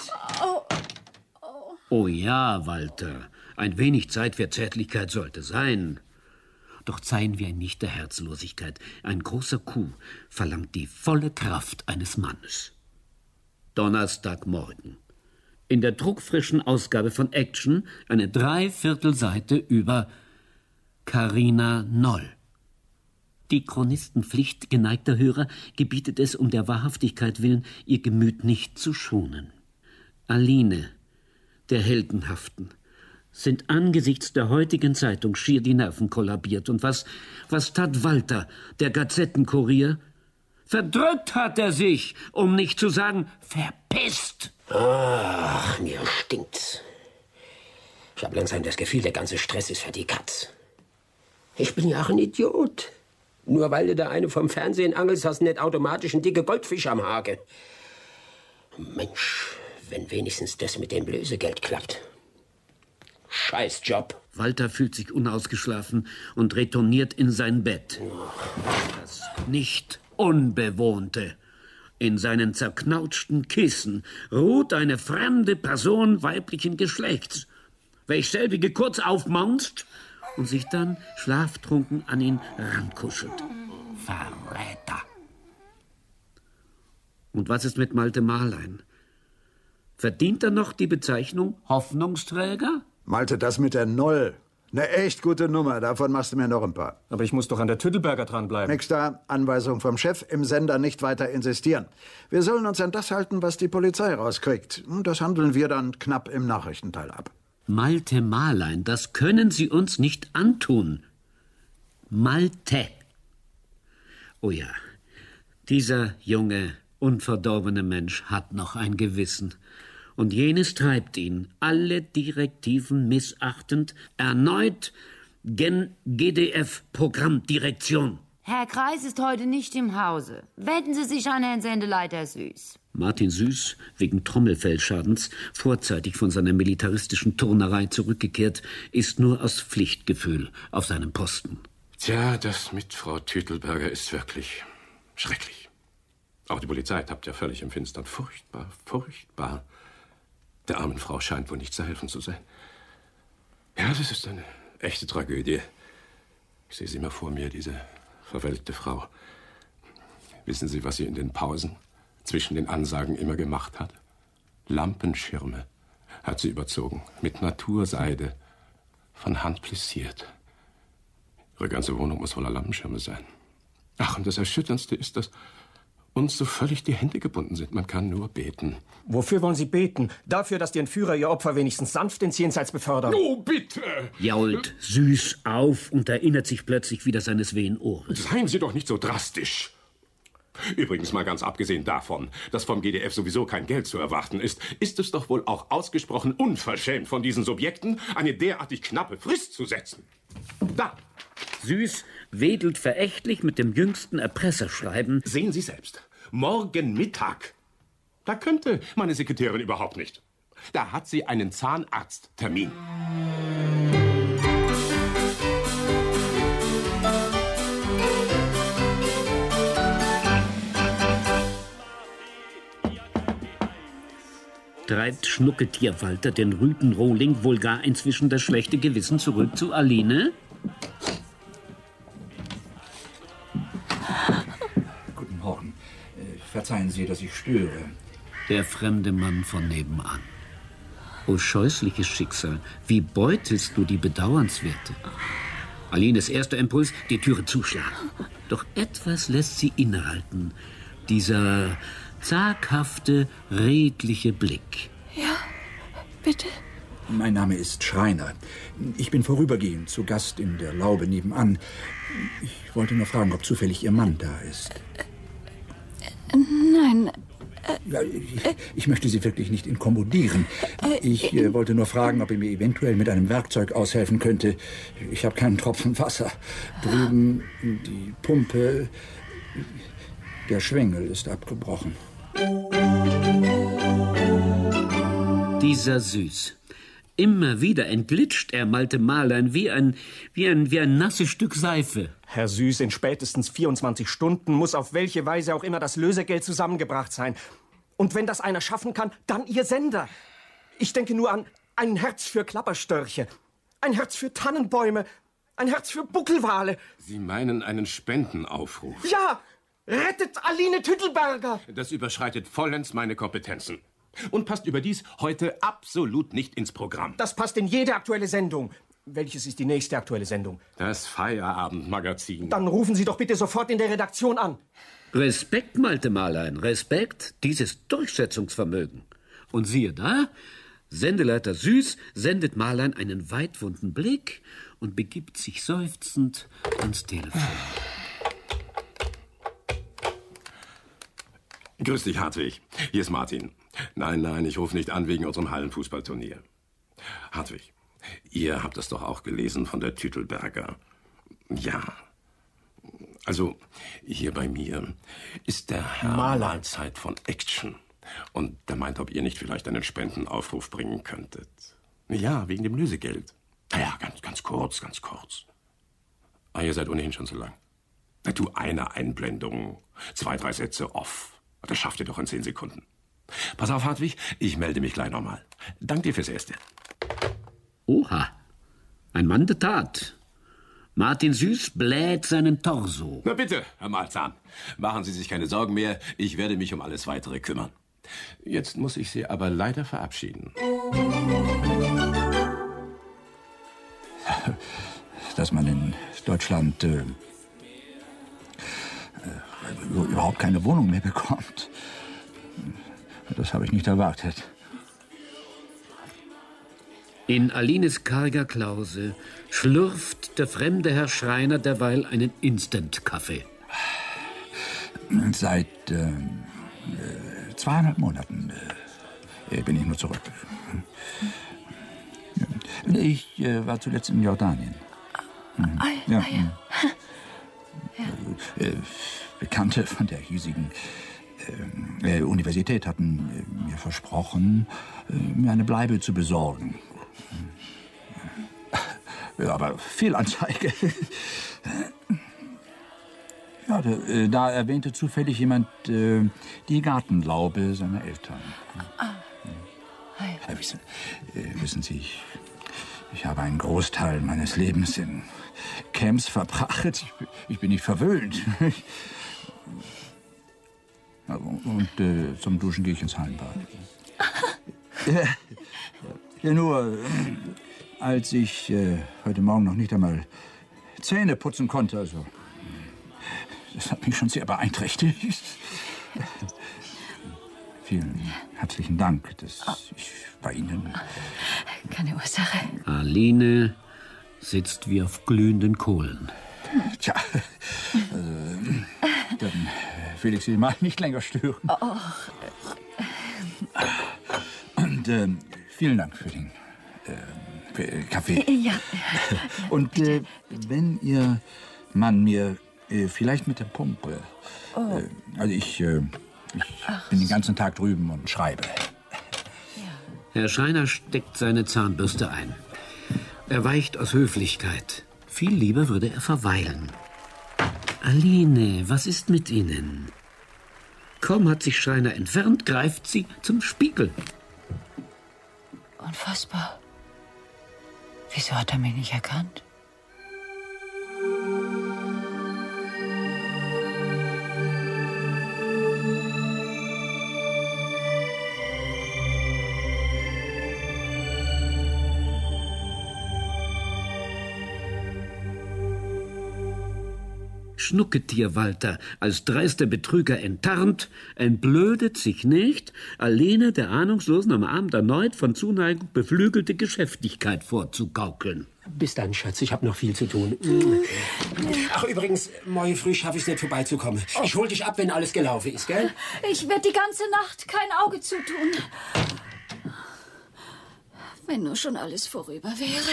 Oh ja, Walter. Ein wenig Zeit für Zärtlichkeit sollte sein. Doch zeihen wir nicht der Herzlosigkeit. Ein großer Coup verlangt die volle Kraft eines Mannes. Donnerstagmorgen. In der druckfrischen Ausgabe von Action eine 3/4 Seite über Carina Noll. Die Chronistenpflicht geneigter Hörer gebietet es um der Wahrhaftigkeit willen, ihr Gemüt nicht zu schonen. Aline, der Heldenhaften, sind angesichts der heutigen Zeitung schier die Nerven kollabiert. Und was tat Walter, der Gazettenkurier? Verdrückt hat er sich, um nicht zu sagen, verpisst. Ach, mir stinkt's. Ich habe langsam das Gefühl, der ganze Stress ist für die Katz. Ich bin ja auch ein Idiot. Nur weil du da eine vom Fernsehen angelst, hast du nicht automatisch einen dicke Goldfisch am Haken. Mensch, wenn wenigstens das mit dem Lösegeld klappt. Scheiß Job. Walter fühlt sich unausgeschlafen und retourniert in sein Bett. Das nicht Unbewohnte. In seinen zerknautschten Kissen ruht eine fremde Person weiblichen Geschlechts, welch selbige kurz aufmaunzt und sich dann schlaftrunken an ihn rankuschelt. Verräter! Und was ist mit Malte Marlein? Verdient er noch die Bezeichnung Hoffnungsträger? Malte, das mit der Noll. Eine echt gute Nummer, davon machst du mir noch ein paar. Aber ich muss doch an der Tüttelberger dranbleiben. Nix da, Anweisung vom Chef, im Sender nicht weiter insistieren. Wir sollen uns an das halten, was die Polizei rauskriegt. Und das handeln wir dann knapp im Nachrichtenteil ab. Malte Marlein, das können Sie uns nicht antun. Malte. Oh ja, dieser junge, unverdorbene Mensch hat noch ein Gewissen. Und jenes treibt ihn, alle Direktiven missachtend, erneut gen GDF-Programmdirektion. Herr Kreis ist heute nicht im Hause. Wenden Sie sich an Herrn Sendeleiter Süß. Martin Süß, wegen Trommelfellschadens, vorzeitig von seiner militaristischen Turnerei zurückgekehrt, ist nur aus Pflichtgefühl auf seinem Posten. Tja, das mit Frau Tüttelberger ist wirklich schrecklich. Auch die Polizei tappt ja völlig im Finstern. Furchtbar, furchtbar. Der armen Frau scheint wohl nicht zu helfen zu sein. Ja, das ist eine echte Tragödie. Ich sehe sie immer vor mir, diese verwelkte Frau. Wissen Sie, was sie in den Pausen zwischen den Ansagen immer gemacht hat? Lampenschirme hat sie überzogen, mit Naturseide, von Hand plissiert. Ihre ganze Wohnung muss voller Lampenschirme sein. Ach, und das Erschütterndste ist, dass uns so völlig die Hände gebunden sind. Man kann nur beten. Wofür wollen Sie beten? Dafür, dass die Entführer ihr Opfer wenigstens sanft ins Jenseits befördern. Oh, bitte! Jault Süß auf und erinnert sich plötzlich wieder seines wehen Ohres. Seien Sie doch nicht so drastisch. Übrigens mal ganz abgesehen davon, dass vom GDF sowieso kein Geld zu erwarten ist, ist es doch wohl auch ausgesprochen unverschämt von diesen Subjekten, eine derartig knappe Frist zu setzen. Da! Süß wedelt verächtlich mit dem jüngsten Erpresserschreiben. Sehen Sie selbst. Morgen Mittag. Da könnte meine Sekretärin überhaupt nicht. Da hat sie einen Zahnarzttermin. Treibt Schnucketier Walter den Rüdenrohling wohl gar inzwischen das schlechte Gewissen zurück zu Aline? Guten Morgen. Verzeihen Sie, dass ich störe. Der fremde Mann von nebenan. O scheußliches Schicksal, wie beutelst du die Bedauernswerte? Alines erster Impuls, die Türe zuschlagen. Doch etwas lässt sie innehalten. Dieser zaghafte, redliche Blick. Ja, bitte. Mein Name ist Schreiner. Ich bin vorübergehend zu Gast in der Laube nebenan. Ich wollte nur fragen, ob zufällig Ihr Mann da ist. Nein. Ja, ich möchte Sie wirklich nicht inkommodieren. Ich wollte nur fragen, ob er mir eventuell mit einem Werkzeug aushelfen könnte. Ich habe keinen Tropfen Wasser. Drüben die Pumpe. Der Schwengel ist abgebrochen. Dieser Süß. Immer wieder entglitscht er Malte Marlein wie ein nasses Stück Seife. Herr Süß, in spätestens 24 Stunden muss auf welche Weise auch immer das Lösegeld zusammengebracht sein. Und wenn das einer schaffen kann, dann Ihr Sender. Ich denke nur an ein Herz für Klapperstörche, ein Herz für Tannenbäume, ein Herz für Buckelwale. Sie meinen einen Spendenaufruf? Ja! Rettet Aline Tüttelberger! Das überschreitet vollends meine Kompetenzen. Und passt überdies heute absolut nicht ins Programm. Das passt in jede aktuelle Sendung. Welches ist die nächste aktuelle Sendung? Das Feierabendmagazin. Dann rufen Sie doch bitte sofort in der Redaktion an. Respekt, Malte Marlein, Respekt, dieses Durchsetzungsvermögen. Und siehe da, Sendeleiter Süß sendet Marlein einen weitwunden Blick und begibt sich seufzend ans Telefon. Grüß dich, Hartwig. Hier ist Martin. Nein, ich rufe nicht an wegen unserem Hallenfußballturnier. Hartwig, ihr habt das doch auch gelesen von der Tüttelberger. Ja. Also, hier bei mir ist der Herr Mahlzeit von Action. Und der meint, ob ihr nicht vielleicht einen Spendenaufruf bringen könntet. Ja, wegen dem Lösegeld. Ja, ganz kurz, ganz kurz. Ah, ihr seid ohnehin schon so lang. Na, du, eine Einblendung, 2, 3 Sätze off. Das schafft ihr doch in 10 Sekunden. Pass auf, Hartwig, ich melde mich gleich nochmal. Dank dir fürs Erste. Oha, ein Mann der Tat. Martin Süß bläht seinen Torso. Na bitte, Herr Malzahn. Machen Sie sich keine Sorgen mehr. Ich werde mich um alles Weitere kümmern. Jetzt muss ich Sie aber leider verabschieden. Dass man in Deutschland überhaupt keine Wohnung mehr bekommt. Das habe ich nicht erwartet. In Alines karger Klause schlürft der fremde Herr Schreiner derweil einen Instant-Kaffee. Seit 2,5 Monaten bin ich nur zurück. Ich war zuletzt in Jordanien. Ja. Bekannte von der hiesigen Universität hatten mir versprochen, mir eine Bleibe zu besorgen. Ja, aber Fehlanzeige. Ja, da erwähnte zufällig jemand die Gartenlaube seiner Eltern. Wissen Sie, ich habe einen Großteil meines Lebens in Camps verbracht. Ich bin nicht verwöhnt. Und zum Duschen gehe ich ins Hallenbad. Ja, nur, als ich heute Morgen noch nicht einmal Zähne putzen konnte, also, das hat mich schon sehr beeinträchtigt. Vielen herzlichen Dank, dass ich bei Ihnen... Keine Ursache. Aline sitzt wie auf glühenden Kohlen. Tja, dann will ich Sie mal nicht länger stören. Und vielen Dank für den Kaffee. Ja. Und wenn Ihr Mann mir vielleicht mit der Pumpe... also ich bin den ganzen Tag drüben und schreibe. Herr Schreiner steckt seine Zahnbürste ein. Er weicht aus Höflichkeit. Viel lieber würde er verweilen. Aline, was ist mit Ihnen? Kaum hat sich Schreiner entfernt, greift sie zum Spiegel. Unfassbar. Wieso hat er mich nicht erkannt? Schnucketier Walter, als dreister Betrüger enttarnt, entblödet sich nicht, Aline der Ahnungslosen am Abend erneut von Zuneigung beflügelte Geschäftigkeit vorzugaukeln. Bis dann, Schatz, ich habe noch viel zu tun. Ach, übrigens, morgen früh schaffe ich es nicht vorbeizukommen. Ich hol dich ab, wenn alles gelaufen ist, gell? Ich werde die ganze Nacht kein Auge zutun. Wenn nur schon alles vorüber wäre.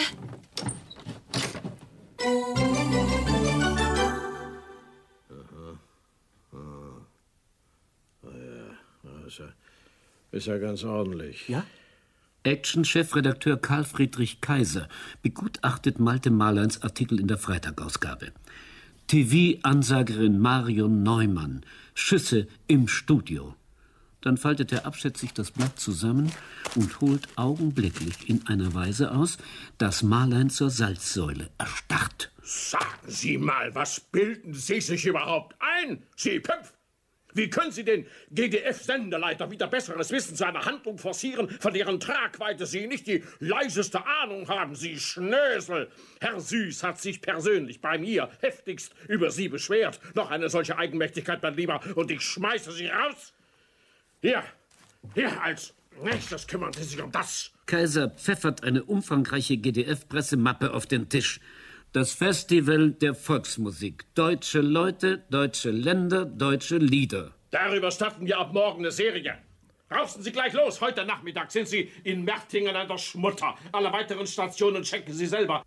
Ist ja ganz ordentlich. Ja? Action-Chefredakteur Karl Friedrich Kaiser begutachtet Malte Marleins Artikel in der Freitagausgabe. TV-Ansagerin Marion Neumann. Schüsse im Studio. Dann faltet er abschätzig das Blatt zusammen und holt augenblicklich in einer Weise aus, dass Marlein zur Salzsäule erstarrt. Sagen Sie mal, was bilden Sie sich überhaupt ein, Sie Pümpf? Wie können Sie den GDF-Sendeleiter wieder besseres Wissen zu einer Handlung forcieren, von deren Tragweite Sie nicht die leiseste Ahnung haben, Sie Schnösel? Herr Süß hat sich persönlich bei mir heftigst über Sie beschwert. Noch eine solche Eigenmächtigkeit, mein Lieber, und ich schmeiße Sie raus. Hier, als nächstes kümmern Sie sich um das. Kaiser pfeffert eine umfangreiche GDF-Pressemappe auf den Tisch. Das Festival der Volksmusik. Deutsche Leute, deutsche Länder, deutsche Lieder. Darüber starten wir ab morgen eine Serie. Rausen Sie gleich los. Heute Nachmittag sind Sie in Mertingen an der Schmutter. Alle weiteren Stationen checken Sie selber.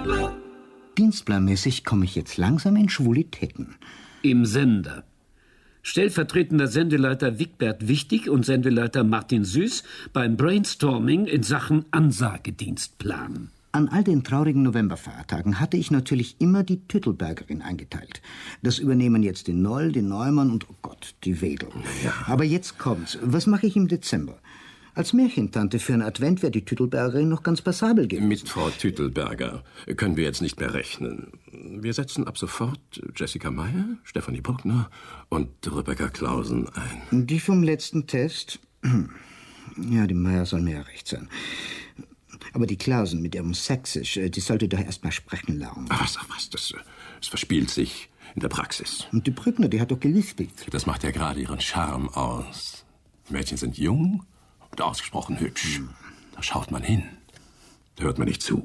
Dienstplanmäßig komme ich jetzt langsam in Schwulitäten. Im Sender. Stellvertretender Sendeleiter Wigbert Wichtig und Sendeleiter Martin Süß beim Brainstorming in Sachen Ansagedienstplan. An all den traurigen Novemberfeiertagen hatte ich natürlich immer die Tüttelbergerin eingeteilt. Das übernehmen jetzt die Noll, die Neumann und, oh Gott, die Wedel. Ja. Aber jetzt kommt's. Was mache ich im Dezember? Als Märchentante für einen Advent wäre die Tüttelbergerin noch ganz passabel gewesen. Mit Frau Tüttelberger können wir jetzt nicht mehr rechnen. Wir setzen ab sofort Jessica Meyer, Stefanie Bruckner und Rebecca Clausen ein. Die vom letzten Test? Ja, die Meyer soll mir ja recht sein. Aber die Clausen mit ihrem Sächsisch, die sollte doch erst mal sprechen lernen. Ach was, das verspielt sich in der Praxis. Und die Brückner, die hat doch gelispelt. Das macht ja gerade ihren Charme aus. Die Mädchen sind jung und ausgesprochen hübsch. Da schaut man hin. Da hört man nicht zu.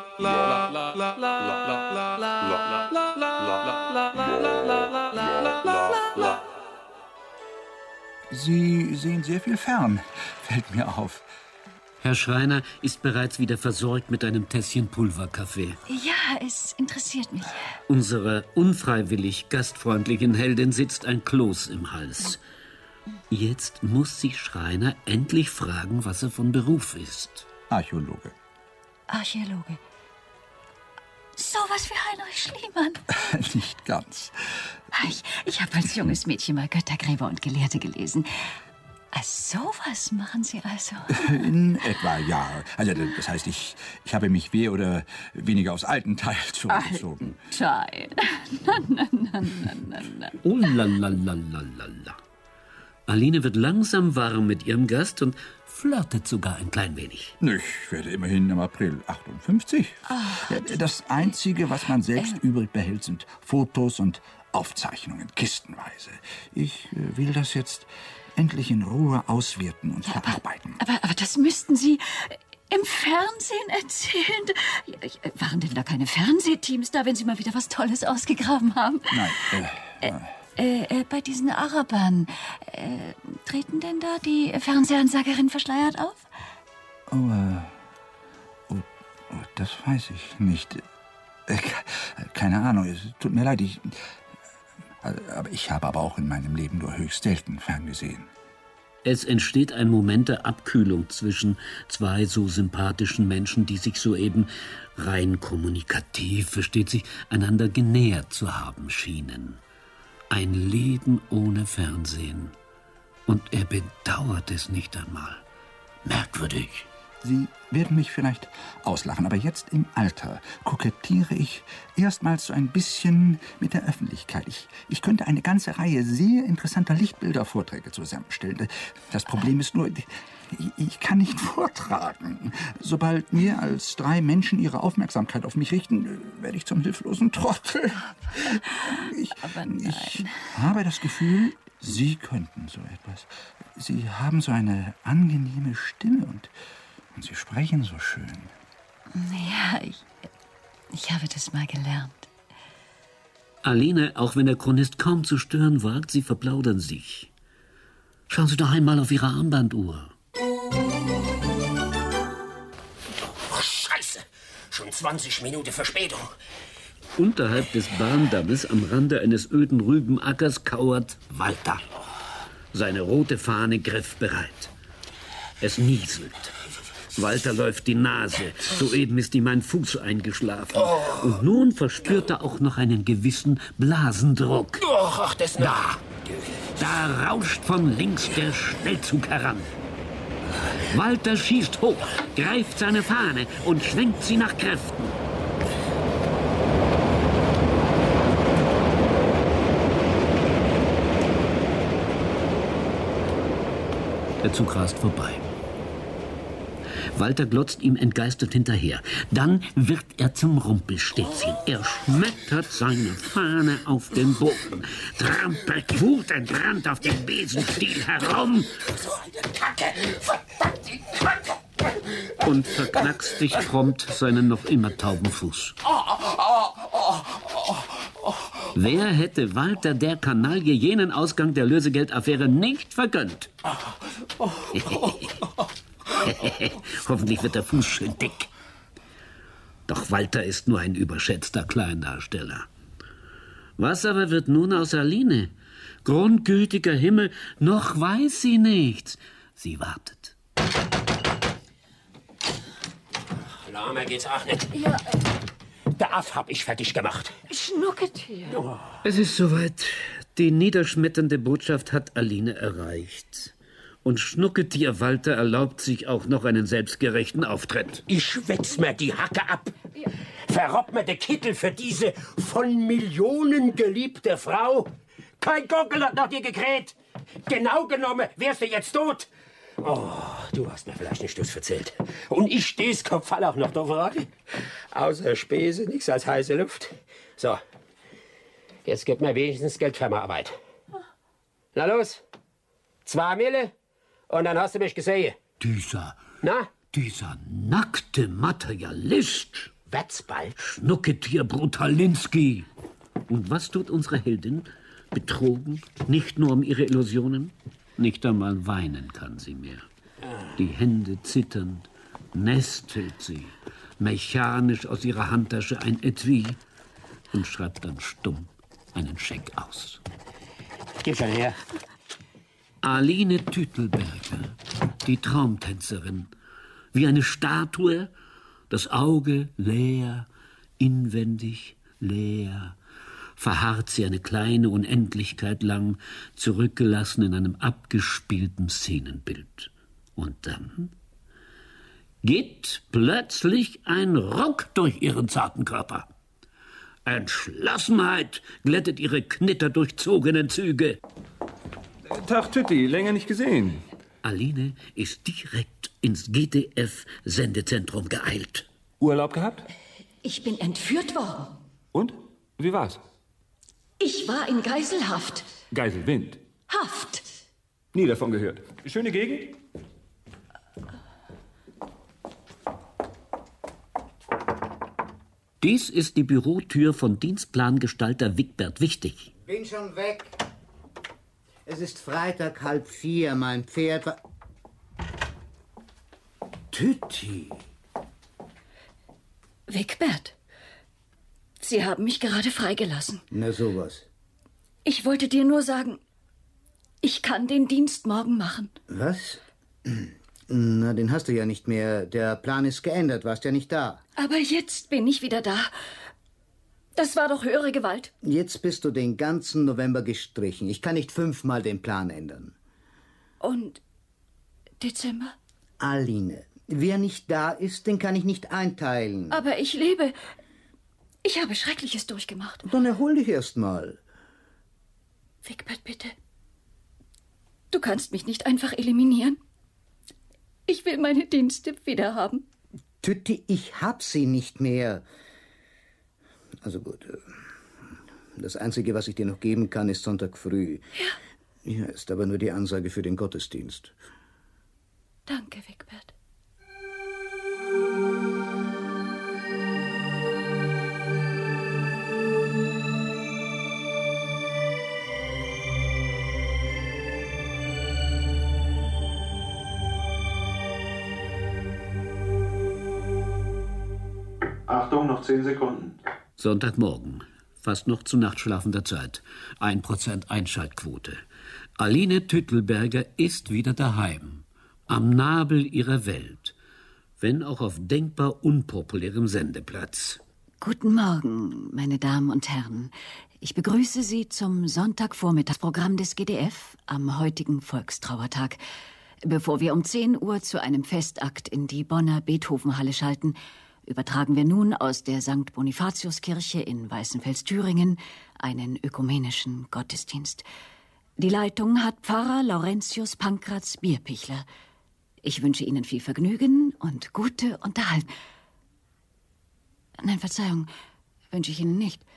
Sie sehen sehr viel fern, fällt mir auf. Herr Schreiner ist bereits wieder versorgt mit einem Tässchen Pulverkaffee. Ja, es interessiert mich. Unserer unfreiwillig gastfreundlichen Heldin sitzt ein Kloß im Hals. Jetzt muss sich Schreiner endlich fragen, was er von Beruf ist. Archäologe. Archäologe. Sowas wie Heinrich Schliemann. Nicht ganz. Ich habe als junges Mädchen mal Göttergräber und Gelehrte gelesen. Sowas machen Sie also? In etwa, ja. Also, das heißt, ich habe mich mehr oder weniger aus alten Teil zurückgezogen. Teil? Oh la la la la la la. Aline wird langsam warm mit ihrem Gast und flirtet sogar ein klein wenig. Ich werde immerhin im April 58. Das Einzige, was man selbst übrig behält, sind Fotos und Aufzeichnungen, kistenweise. Ich will das jetzt endlich in Ruhe auswerten und verarbeiten. Aber das müssten Sie im Fernsehen erzählen. Waren denn da keine Fernsehteams da, wenn Sie mal wieder was Tolles ausgegraben haben? Nein. Bei diesen Arabern, treten denn da die Fernsehansagerin verschleiert auf? Das weiß ich nicht. Keine Ahnung, es tut mir leid, ich habe aber auch in meinem Leben nur höchst selten ferngesehen. Es entsteht ein Moment der Abkühlung zwischen zwei so sympathischen Menschen, die sich soeben rein kommunikativ, versteht sich, einander genähert zu haben schienen. Ein Leben ohne Fernsehen. Und er bedauert es nicht einmal. Merkwürdig. Sie werden mich vielleicht auslachen, aber jetzt im Alter kokettiere ich erstmals so ein bisschen mit der Öffentlichkeit. Ich könnte eine ganze Reihe sehr interessanter Lichtbildervorträge zusammenstellen. Das Problem ist nur, ich kann nicht vortragen. Sobald mehr als 3 Menschen ihre Aufmerksamkeit auf mich richten, werde ich zum hilflosen Trottel. Ich habe das Gefühl, Sie könnten so etwas. Sie haben so eine angenehme Stimme und Sie sprechen so schön. Ja, ich habe das mal gelernt. Aline, auch wenn der Chronist kaum zu stören wagt, sie verplaudern sich. Schauen Sie doch einmal auf Ihre Armbanduhr. Oh, Scheiße! Schon 20 Minuten Verspätung. Unterhalb des Bahndammes am Rande eines öden Rübenackers kauert Walter. Seine rote Fahne griffbereit. Es nieselt. Walter läuft die Nase. Soeben ist ihm ein Fuß eingeschlafen. Und nun verspürt er auch noch einen gewissen Blasendruck. Ach, das noch. Da rauscht von links der Schnellzug heran. Walter schießt hoch, greift seine Fahne und schwenkt sie nach Kräften. Der Zug rast vorbei. Walter glotzt ihm entgeistert hinterher. Dann wird er zum Rumpelstilzchen. Er schmettert seine Fahne auf den Boden, trampelt wutentbrannt auf dem Besenstiel herum und verknackst sich prompt seinen noch immer tauben Fuß. Wer hätte Walter der Kanaille jenen Ausgang der Lösegeldaffäre nicht vergönnt? Hoffentlich wird der Fuß schön dick. Doch Walter ist nur ein überschätzter Kleindarsteller. Was aber wird nun aus Aline? Grundgütiger Himmel, noch weiß sie nichts. Sie wartet. Lahmer geht's auch nicht. Ja. Der Aff hab ich fertig gemacht. Schnucketier. Es ist soweit. Die niederschmetternde Botschaft hat Aline erreicht. Und Schnucketier Walter erlaubt sich auch noch einen selbstgerechten Auftritt. Ich schwätz mir die Hacke ab. Ja. Verrobb mir den Kittel für diese von Millionen geliebte Frau. Kein Gockel hat nach dir gekräht. Genau genommen wärst du jetzt tot. Oh, du hast mir vielleicht nicht das erzählt. Und ich steh's Kopfall auch noch da Frage. Außer Späße, nichts als heiße Luft. So, jetzt gib mir wenigstens Geld für meine Arbeit. Na los, 2 Mille und dann hast du mich gesehen. Dieser Dieser nackte Materialist. Wird's bald. Schnucketier Brutalinski. Und was tut unsere Heldin? Betrogen, nicht nur um ihre Illusionen. Nicht einmal weinen kann sie mehr. Die Hände zitternd, nestelt sie mechanisch aus ihrer Handtasche ein Etui und schreibt dann stumm einen Scheck aus. Gib schon her. Aline Tütelberger, die Traumtänzerin, wie eine Statue, das Auge leer, inwendig leer, verharrt sie eine kleine Unendlichkeit lang, zurückgelassen in einem abgespielten Szenenbild. Und dann geht plötzlich ein Ruck durch ihren zarten Körper. Entschlossenheit glättet ihre knitterdurchzogenen Züge. Tag, Tütti, länger nicht gesehen. Aline ist direkt ins GDF-Sendezentrum geeilt. Urlaub gehabt? Ich bin entführt worden. Und? Wie war's? Ich war in Geiselhaft. Geiselwind. Haft. Nie davon gehört. Schöne Gegend? Dies ist die Bürotür von Dienstplangestalter Wigbert Wichtig. Bin schon weg. Es ist Freitag 3:30. Mein Pferd war... Tütti. Wigbert, Sie haben mich gerade freigelassen. Na sowas. Ich wollte dir nur sagen, ich kann den Dienst morgen machen. Was? Na, den hast du ja nicht mehr. Der Plan ist geändert, warst ja nicht da. Aber jetzt bin ich wieder da. Das war doch höhere Gewalt. Jetzt bist du den ganzen November gestrichen. Ich kann nicht 5-mal den Plan ändern. Und Dezember? Aline, wer nicht da ist, den kann ich nicht einteilen. Aber ich lebe. Ich habe Schreckliches durchgemacht. Dann erhol dich erst mal. Wigbert, bitte. Du kannst mich nicht einfach eliminieren. Ich will meine Dienste wiederhaben. Tütti, ich hab sie nicht mehr. Also gut. Das Einzige, was ich dir noch geben kann, ist Sonntag früh. Ja. Ja, ist aber nur die Ansage für den Gottesdienst. Danke, Wigbert. Achtung, noch 10 Sekunden. Sonntagmorgen, fast noch zu nachtschlafender Zeit. 1% Einschaltquote. Aline Tüttelberger ist wieder daheim, am Nabel ihrer Welt, wenn auch auf denkbar unpopulärem Sendeplatz. Guten Morgen, meine Damen und Herren. Ich begrüße Sie zum Sonntagvormittagsprogramm des GDF am heutigen Volkstrauertag. Bevor wir um 10 Uhr zu einem Festakt in die Bonner Beethovenhalle schalten, übertragen wir nun aus der St. Bonifatiuskirche in Weißenfels-Thüringen einen ökumenischen Gottesdienst. Die Leitung hat Pfarrer Laurentius Pankratz Bierpichler. Ich wünsche Ihnen viel Vergnügen und gute Unterhaltung. Nein, Verzeihung, wünsche ich Ihnen nicht.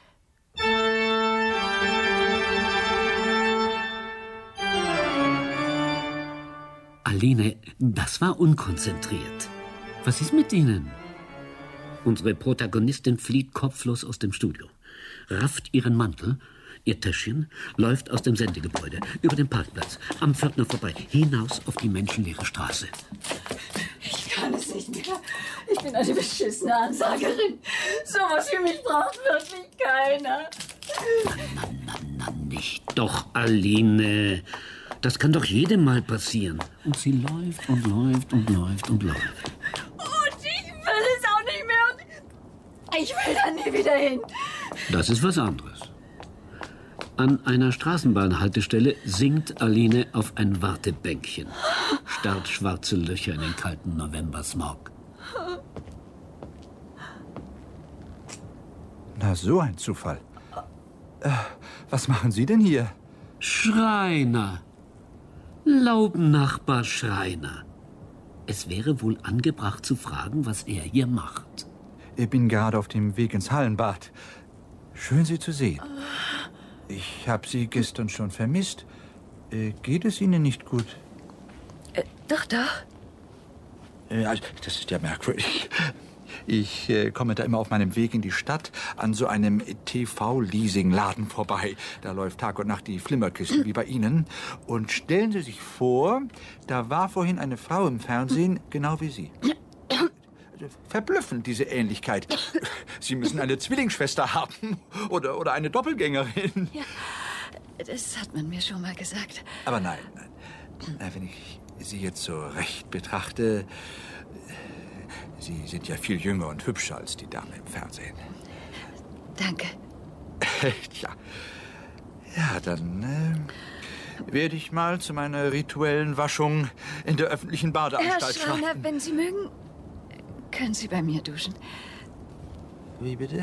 Aline, das war unkonzentriert. Was ist mit Ihnen? Unsere Protagonistin flieht kopflos aus dem Studio, rafft ihren Mantel, ihr Täschchen, läuft aus dem Sendegebäude, über den Parkplatz, am Pförtner vorbei, hinaus auf die menschenleere Straße. Ich kann es nicht mehr. Ich bin eine beschissene Ansagerin. Sowas wie mich braucht wirklich keiner. Na, dich doch, Aline. Das kann doch jedem mal passieren. Und sie läuft und läuft und läuft und läuft. Und ich will es auch nicht mehr. Und ich will da nie wieder hin. Das ist was anderes. An einer Straßenbahnhaltestelle sinkt Aline auf ein Wartebänkchen. Starrt schwarze Löcher in den kalten Novembersmog. Na, so ein Zufall. Was machen Sie denn hier? Schreiner. Laubennachbar Schreiner. Es wäre wohl angebracht zu fragen, was er hier macht. Ich bin gerade auf dem Weg ins Hallenbad. Schön, Sie zu sehen. Ich habe Sie gestern schon vermisst. Geht es Ihnen nicht gut? Doch. Also, das ist ja merkwürdig. Ich komme da immer auf meinem Weg in die Stadt an so einem TV-Leasing-Laden vorbei. Da läuft Tag und Nacht die Flimmerkiste wie bei Ihnen. Und stellen Sie sich vor, da war vorhin eine Frau im Fernsehen, genau wie Sie. Verblüffend, diese Ähnlichkeit. Sie müssen eine Zwillingsschwester haben oder eine Doppelgängerin. Ja, das hat man mir schon mal gesagt. Aber nein. Wenn ich Sie jetzt so recht betrachte, Sie sind ja viel jünger und hübscher als die Dame im Fernsehen. Danke. Tja. Ja, dann werde ich mal zu meiner rituellen Waschung in der öffentlichen Badeanstalt Herr Schreiner, schreiten. wenn Sie mögen, können Sie bei mir duschen. Wie bitte?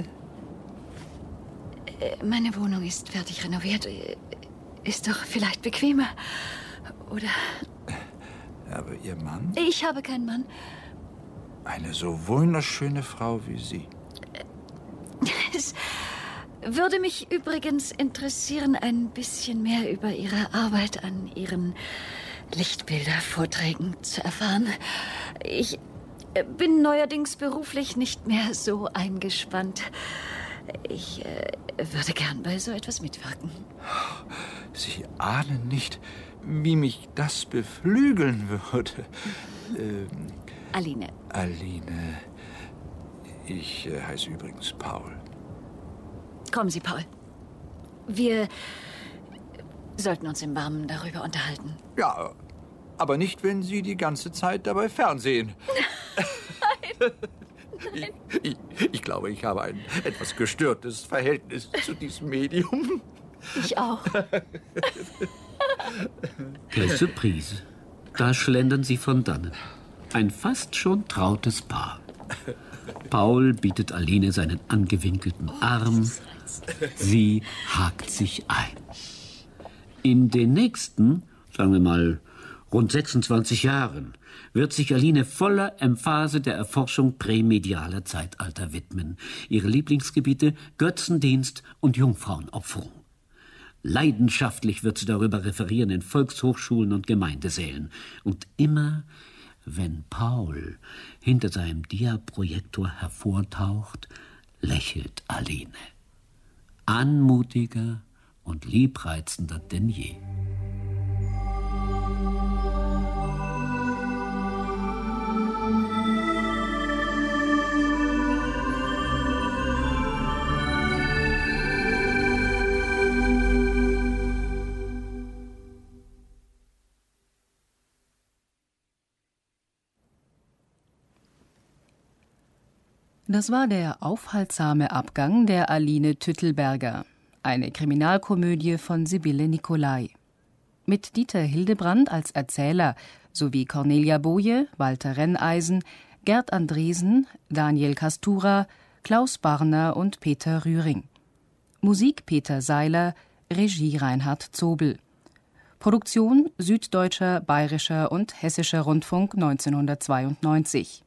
Meine Wohnung ist fertig renoviert. Ist doch vielleicht bequemer. Oder? Aber Ihr Mann? Ich habe keinen Mann. Eine so wunderschöne Frau wie Sie. Es würde mich übrigens interessieren, ein bisschen mehr über Ihre Arbeit an Ihren Lichtbildervorträgen zu erfahren. Ich bin neuerdings beruflich nicht mehr so eingespannt. Ich würde gern bei so etwas mitwirken. Sie ahnen nicht, wie mich das beflügeln würde. Aline. Aline. Ich heiße übrigens Paul. Kommen Sie, Paul. Wir sollten uns im Warmen darüber unterhalten. Ja, aber nicht, wenn Sie die ganze Zeit dabei fernsehen. Nein. Ich glaube, ich habe ein etwas gestörtes Verhältnis zu diesem Medium. Ich auch. Quelle Surprise. Da schlendern sie von dannen. Ein fast schon trautes Paar. Paul bietet Aline seinen angewinkelten Arm. Sie hakt sich ein. In den nächsten, sagen wir mal, rund 26 Jahren wird sich Aline voller Emphase der Erforschung prämedialer Zeitalter widmen. Ihre Lieblingsgebiete Götzendienst und Jungfrauenopferung. Leidenschaftlich wird sie darüber referieren in Volkshochschulen und Gemeindesälen. Und immer, wenn Paul hinter seinem Diaprojektor hervortaucht, lächelt Aline. Anmutiger und liebreizender denn je. Das war der aufhaltsame Abgang der Aline Tüttelberger, eine Kriminalkomödie von Sibylle Nicolai. Mit Dieter Hildebrand als Erzähler sowie Cornelia Boje, Walter Renneisen, Gerd Andresen, Daniel Kastura, Klaus Barner und Peter Rühring. Musik Peter Seiler, Regie Reinhard Zobel. Produktion Süddeutscher, Bayerischer und Hessischer Rundfunk 1992.